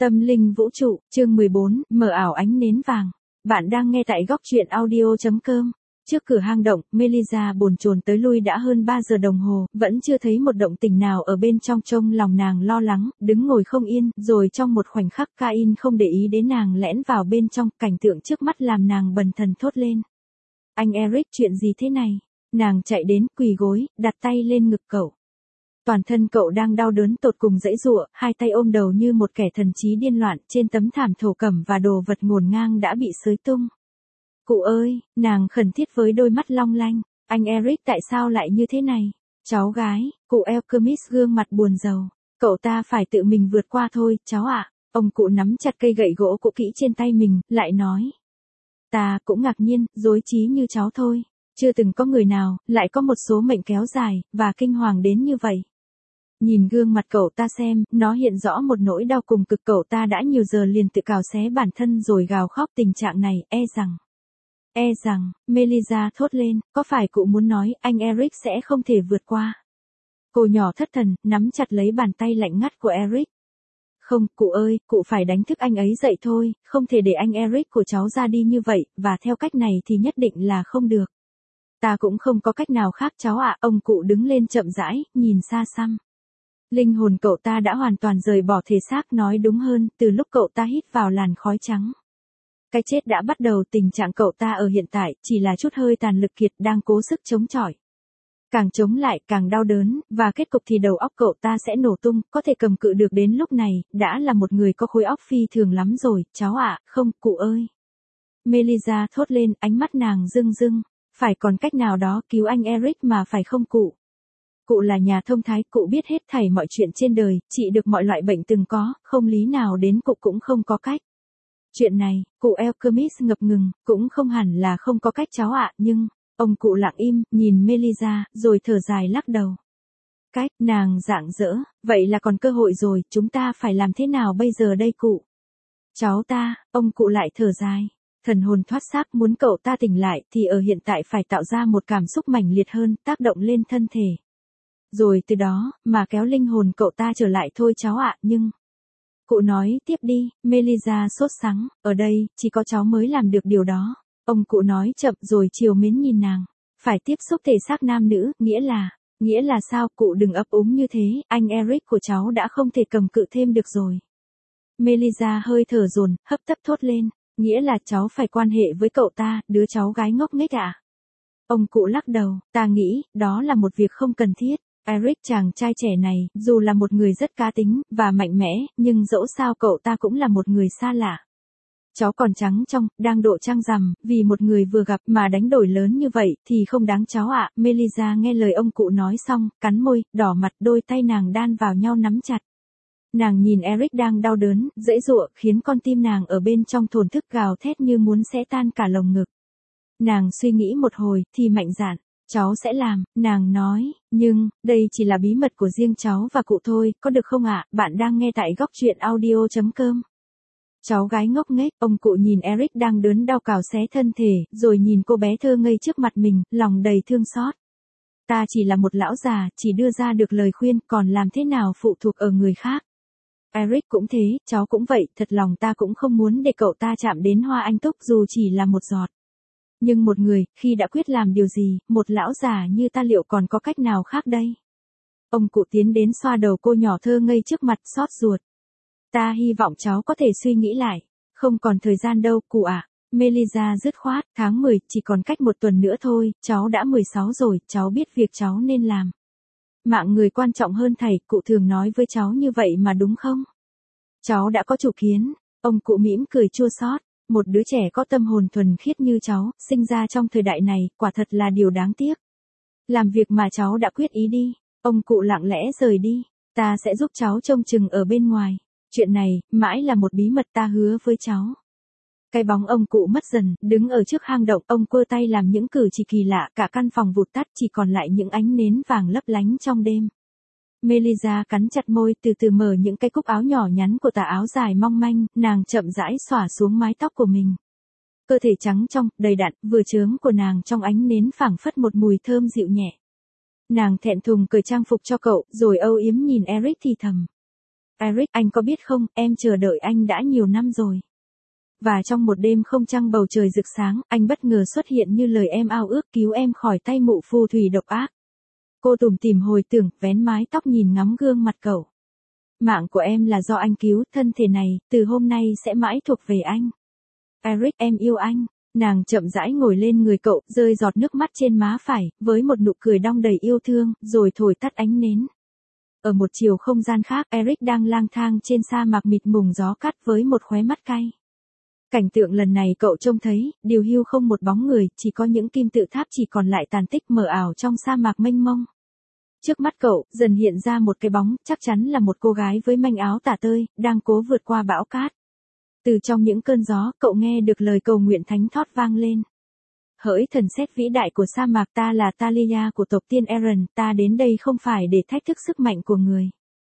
Tâm linh vũ trụ, chương 14, mở ảo ánh nến vàng. Bạn đang nghe tại góc truyện audio.com. Trước cửa hang động, Melissa bồn chồn tới lui đã hơn 3 giờ đồng hồ, vẫn chưa thấy một động tĩnh nào ở bên trong, trông lòng nàng lo lắng, đứng ngồi không yên, rồi trong một khoảnh khắc Cain không để ý đến nàng lẻn vào bên trong, cảnh tượng trước mắt làm nàng bần thần thốt lên. Anh Eric, chuyện gì thế này? Nàng chạy đến, quỳ gối, đặt tay lên ngực cậu. Toàn thân cậu đang đau đớn tột cùng giãy giụa, hai tay ôm đầu như một kẻ thần trí điên loạn, trên tấm thảm thổ cẩm và đồ vật ngổn ngang đã bị xới tung. Cụ ơi, nàng khẩn thiết với đôi mắt long lanh, anh Eric tại sao lại như thế này? Cháu gái, cụ Alchemist gương mặt buồn rầu, cậu ta phải tự mình vượt qua thôi, cháu ạ. Ông cụ nắm chặt cây gậy gỗ cũ kỹ trên tay mình, lại nói. Ta cũng ngạc nhiên, rối trí như cháu thôi. Chưa từng có người nào, lại có một số mệnh kéo dài, và kinh hoàng đến như vậy. Nhìn gương mặt cậu ta xem, nó hiện rõ một nỗi đau cùng cực, cậu ta đã nhiều giờ liền tự cào xé bản thân rồi gào khóc. Tình trạng này, e rằng, Melissa thốt lên, có phải cụ muốn nói anh Eric sẽ không thể vượt qua? Cô nhỏ thất thần, nắm chặt lấy bàn tay lạnh ngắt của Eric. Không, cụ ơi, cụ phải đánh thức anh ấy dậy thôi, không thể để anh Eric của cháu ra đi như vậy, và theo cách này thì nhất định là không được. Ta cũng không có cách nào khác cháu ạ. Ông cụ đứng lên chậm rãi, nhìn xa xăm. Linh hồn cậu ta đã hoàn toàn rời bỏ thể xác, nói đúng hơn, từ lúc cậu ta hít vào làn khói trắng. Cái chết đã bắt đầu, tình trạng cậu ta ở hiện tại, chỉ là chút hơi tàn lực kiệt đang cố sức chống chọi. Càng chống lại, càng đau đớn, và kết cục thì đầu óc cậu ta sẽ nổ tung, có thể cầm cự được đến lúc này, đã là một người có khối óc phi thường lắm rồi, cháu ạ. Không, cụ ơi. Melissa thốt lên, ánh mắt nàng rưng rưng. Phải còn cách nào đó cứu anh Eric mà phải không cụ? Cụ là nhà thông thái, cụ biết hết thảy mọi chuyện trên đời, trị được mọi loại bệnh từng có, không lý nào đến cụ cũng không có cách. Chuyện này, cụ Alchemist ngập ngừng, cũng không hẳn là không có cách cháu ạ, nhưng, ông cụ lặng im, nhìn Melissa, rồi thở dài lắc đầu. Cách, nàng rạng rỡ, vậy là còn cơ hội rồi, chúng ta phải làm thế nào bây giờ đây cụ? Cháu ta, ông cụ lại thở dài. Thần hồn thoát xác, muốn cậu ta tỉnh lại thì ở hiện tại phải tạo ra một cảm xúc mãnh liệt hơn, tác động lên thân thể. Rồi từ đó, mà kéo linh hồn cậu ta trở lại thôi cháu ạ, nhưng... Cụ nói tiếp đi, Melissa sốt sắng, ở đây, chỉ có cháu mới làm được điều đó. Ông cụ nói chậm rồi trìu mến nhìn nàng. Phải tiếp xúc thể xác nam nữ, nghĩa là sao? Cụ đừng ấp úng như thế, anh Eric của cháu đã không thể cầm cự thêm được rồi. Melissa hơi thở dồn, hấp tấp thốt lên. Nghĩa là cháu phải quan hệ với cậu ta, đứa cháu gái ngốc nghếch à? Ông cụ lắc đầu, ta nghĩ, đó là một việc không cần thiết. Eric chàng trai trẻ này, dù là một người rất cá tính, và mạnh mẽ, nhưng dẫu sao cậu ta cũng là một người xa lạ. Cháu còn trắng trong, đang độ trăng rằm, vì một người vừa gặp mà đánh đổi lớn như vậy, thì không đáng cháu ạ. Melissa nghe lời ông cụ nói xong, cắn môi, đỏ mặt, đôi tay nàng đan vào nhau nắm chặt. Nàng nhìn Eric đang đau đớn, giãy giụa, khiến con tim nàng ở bên trong thổn thức gào thét như muốn xé tan cả lồng ngực. Nàng suy nghĩ một hồi, thì mạnh dạn, cháu sẽ làm, nàng nói, nhưng, đây chỉ là bí mật của riêng cháu và cụ thôi, có được không ạ? Bạn đang nghe tại góc truyện audio.com. Cháu gái ngốc nghếch, ông cụ nhìn Eric đang đớn đau cào xé thân thể, rồi nhìn cô bé thơ ngây trước mặt mình, lòng đầy thương xót. Ta chỉ là một lão già, chỉ đưa ra được lời khuyên, còn làm thế nào phụ thuộc ở người khác. Eric cũng thế, cháu cũng vậy, thật lòng ta cũng không muốn để cậu ta chạm đến hoa anh túc dù chỉ là một giọt. Nhưng một người, khi đã quyết làm điều gì, một lão già như ta liệu còn có cách nào khác đây? Ông cụ tiến đến xoa đầu cô nhỏ thơ ngây trước mặt, xót ruột. Ta hy vọng cháu có thể suy nghĩ lại. Không còn thời gian đâu, cụ ạ. Melissa dứt khoát, tháng 10, chỉ còn cách một tuần nữa thôi, cháu đã 16 rồi, cháu biết việc cháu nên làm. Mạng người quan trọng hơn thầy, cụ thường nói với cháu như vậy mà đúng không? Cháu đã có chủ kiến. Ông cụ mỉm cười chua xót. Một đứa trẻ có tâm hồn thuần khiết như cháu, sinh ra trong thời đại này, quả thật là điều đáng tiếc. Làm việc mà cháu đã quyết ý đi. Ông cụ lặng lẽ rời đi. Ta sẽ giúp cháu trông chừng ở bên ngoài. Chuyện này, mãi là một bí mật, ta hứa với cháu. Cái bóng ông cụ mất dần, đứng ở trước hang động, ông quơ tay làm những cử chỉ kỳ lạ, cả căn phòng vụt tắt, chỉ còn lại những ánh nến vàng lấp lánh trong đêm. Melissa cắn chặt môi, từ từ mở những cái cúc áo nhỏ nhắn của tà áo dài mong manh, nàng chậm rãi xõa xuống mái tóc của mình. Cơ thể trắng trong, đầy đặn, vừa chớm của nàng trong ánh nến phảng phất một mùi thơm dịu nhẹ. Nàng thẹn thùng cởi trang phục cho cậu, rồi âu yếm nhìn Eric thì thầm. Eric, anh có biết không, em chờ đợi anh đã nhiều năm rồi. Và trong một đêm không trăng bầu trời rực sáng, anh bất ngờ xuất hiện như lời em ao ước, cứu em khỏi tay mụ phù thủy độc ác. Cô tủm tỉm hồi tưởng, vén mái tóc nhìn ngắm gương mặt cậu. Mạng của em là do anh cứu, thân thể này, từ hôm nay sẽ mãi thuộc về anh. Eric, em yêu anh. Nàng chậm rãi ngồi lên người cậu, rơi giọt nước mắt trên má phải, với một nụ cười đong đầy yêu thương, rồi thổi tắt ánh nến. Ở một chiều không gian khác, Eric đang lang thang trên sa mạc mịt mùng gió cắt với một khóe mắt cay. Cảnh tượng lần này cậu trông thấy, điều hưu không một bóng người, chỉ có những kim tự tháp chỉ còn lại tàn tích mờ ảo trong sa mạc mênh mông. Trước mắt cậu, dần hiện ra một cái bóng, chắc chắn là một cô gái với manh áo tả tơi, đang cố vượt qua bão cát. Từ trong những cơn gió, cậu nghe được lời cầu nguyện thánh thót vang lên. Hỡi thần sét vĩ đại của sa mạc, ta là Talia của tộc tiên Eren, ta đến đây không phải để thách thức sức mạnh của người.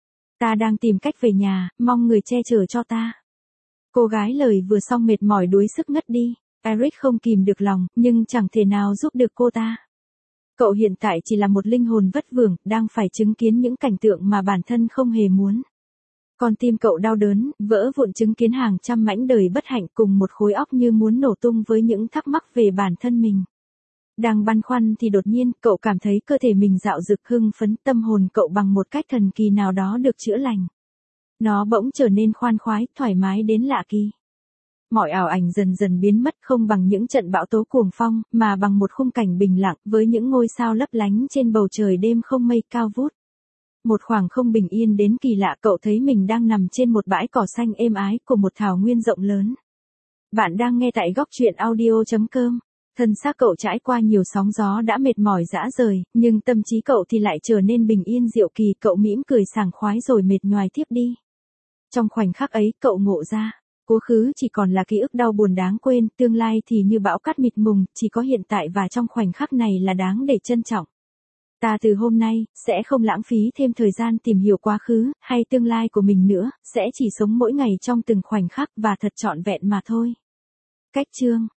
Ta đang tìm cách về nhà, mong người che chở cho ta. Cô gái lời vừa xong mệt mỏi đuối sức ngất đi. Eric không kìm được lòng, nhưng chẳng thể nào giúp được cô ta. Cậu hiện tại chỉ là một linh hồn vất vưởng, đang phải chứng kiến những cảnh tượng mà bản thân không hề muốn. Con tim cậu đau đớn, vỡ vụn chứng kiến hàng trăm mảnh đời bất hạnh cùng một khối óc như muốn nổ tung với những thắc mắc về bản thân mình. Đang băn khoăn thì đột nhiên, cậu cảm thấy cơ thể mình dạo dực hưng phấn, tâm hồn cậu bằng một cách thần kỳ nào đó được chữa lành. Nó bỗng trở nên khoan khoái, thoải mái đến lạ kỳ. Mọi ảo ảnh dần dần biến mất, không bằng những trận bão tố cuồng phong, mà bằng một khung cảnh bình lặng với những ngôi sao lấp lánh trên bầu trời đêm không mây cao vút. Một khoảng không bình yên đến kỳ lạ, cậu thấy mình đang nằm trên một bãi cỏ xanh êm ái của một thảo nguyên rộng lớn. Bạn đang nghe tại góc truyện audio.com. Thân xác cậu trải qua nhiều sóng gió đã mệt mỏi rã rời, nhưng tâm trí cậu thì lại trở nên bình yên diệu kỳ, cậu mỉm cười sảng khoái rồi mệt nhoài tiếp đi. Trong khoảnh khắc ấy, cậu ngộ ra, quá khứ chỉ còn là ký ức đau buồn đáng quên, tương lai thì như bão cát mịt mùng, chỉ có hiện tại và trong khoảnh khắc này là đáng để trân trọng. Ta từ hôm nay, sẽ không lãng phí thêm thời gian tìm hiểu quá khứ, hay tương lai của mình nữa, sẽ chỉ sống mỗi ngày trong từng khoảnh khắc và thật trọn vẹn mà thôi. Cách chương